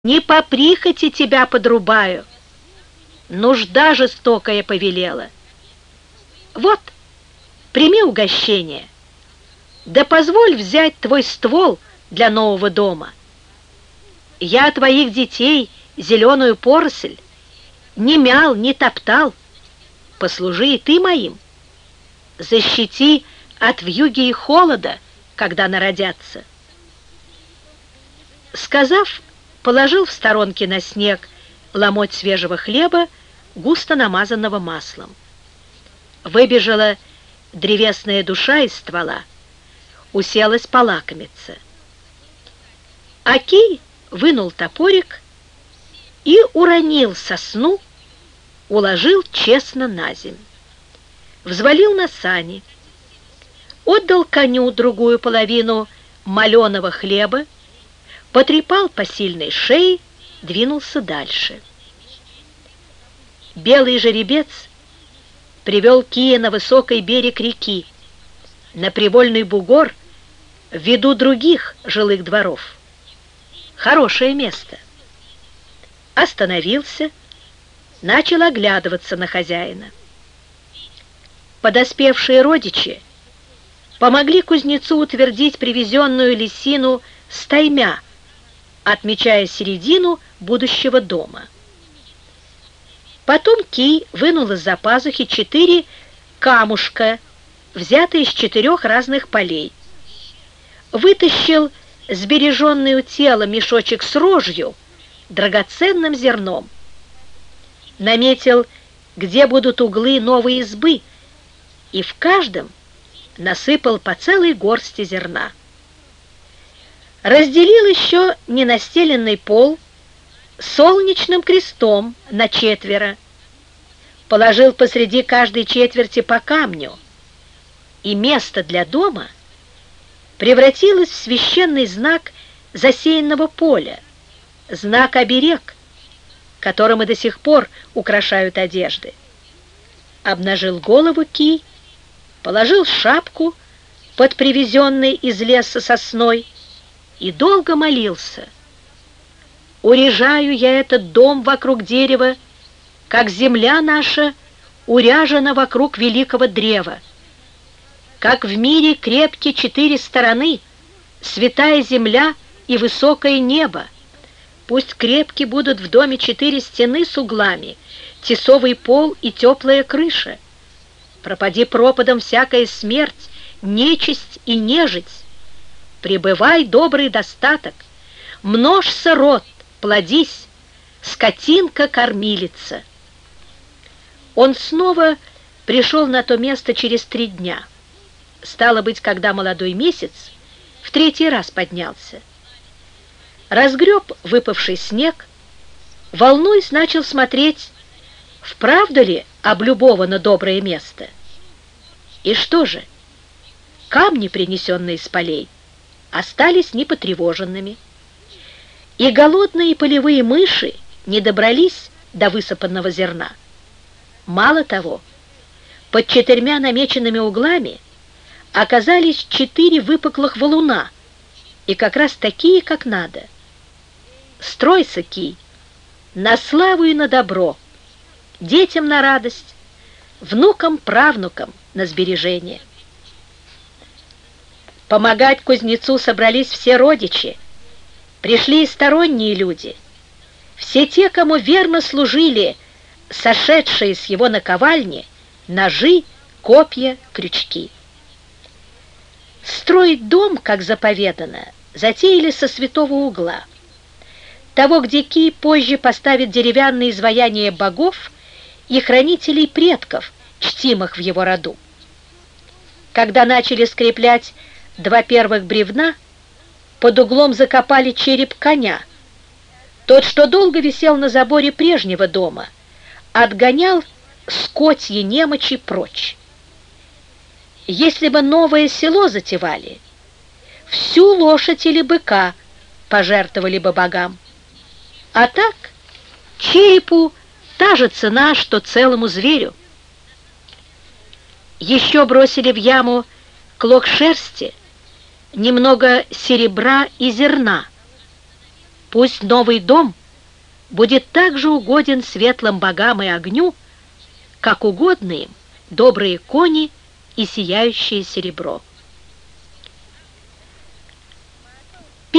Не по прихоти тебя подрубаю, нужда жестокая повелела. Вот, прими угощение, да позволь взять твой ствол для нового дома. Я твоих детей, зеленую поросль, не мял, не топтал, послужи и ты моим. Защити от вьюги и холода, когда народятся. Сказав, положил в сторонке на снег ломоть свежего хлеба, густо намазанного маслом. Выбежала древесная душа из ствола, уселась полакомиться. Акий вынул топорик и уронил сосну, уложил честно на земь. Взвалил на сани, отдал коню другую половину маленого хлеба, потрепал по сильной шее, двинулся дальше. Белый жеребец привел Кия на высокий берег реки, на привольный бугор в виду других жилых дворов. Хорошее место. Остановился, начал оглядываться на хозяина. Подоспевшие родичи помогли кузнецу утвердить привезенную лисину стаймя, отмечая середину будущего дома. Потом Кий вынул из-за пазухи 4 камушка, взятые из 4 разных полей. Вытащил сбереженный у тела мешочек с рожью, драгоценным зерном. Наметил, где будут углы новой избы, и в каждом насыпал по целой горсти зерна. Разделил еще ненастеленный пол солнечным крестом на 4, положил посреди каждой четверти по камню, и место для дома превратилось в священный знак засеянного поля, знак-оберег, которым и до сих пор украшают одежды. Обнажил голову Кий, положил шапку под привезенной из леса сосной и долго молился. «Уряжаю я этот дом вокруг дерева, как земля наша уряжена вокруг великого древа. Как в мире крепки 4 стороны, святая земля и высокое небо. Пусть крепки будут в доме 4 стены с углами, тесовый пол и теплая крыша. Пропади пропадом всякая смерть, нечисть и нежить. Пребывай, добрый достаток, множься род, плодись, скотинка-кормилица». Он снова пришел на то место через 3 дня. Стало быть, когда молодой месяц в 3-й раз поднялся. Разгреб выпавший снег, волнуясь, начал смотреть, вправду ли облюбовано доброе место. И что же? Камни, принесенные с полей, остались непотревоженными, и голодные полевые мыши не добрались до высыпанного зерна. Мало того, под 4 намеченными углами оказались 4 выпуклых валуна, и как раз такие, как надо. Стройся, Кий, на славу и на добро, детям на радость, внукам, правнукам на сбережение. Помогать кузнецу собрались все родичи, пришли и сторонние люди, все те, кому верно служили сошедшие с его наковальни ножи, копья, крючки. Строить дом, как заповедано, затеяли со святого угла, того, где Кий позже поставит деревянные изваяния богов и хранителей предков, чтимых в его роду. Когда начали скреплять 2 первых бревна, под углом закопали череп коня. Тот, что долго висел на заборе прежнего дома, отгонял скотьи немочи прочь. Если бы новое село затевали, всю лошадь или быка пожертвовали бы богам. А так черепу та же цена, что целому зверю. Еще бросили в яму клок шерсти, немного серебра и зерна, Пусть новый дом будет так же угоден светлым богам и огню, как угодны им добрые кони и сияющее серебро.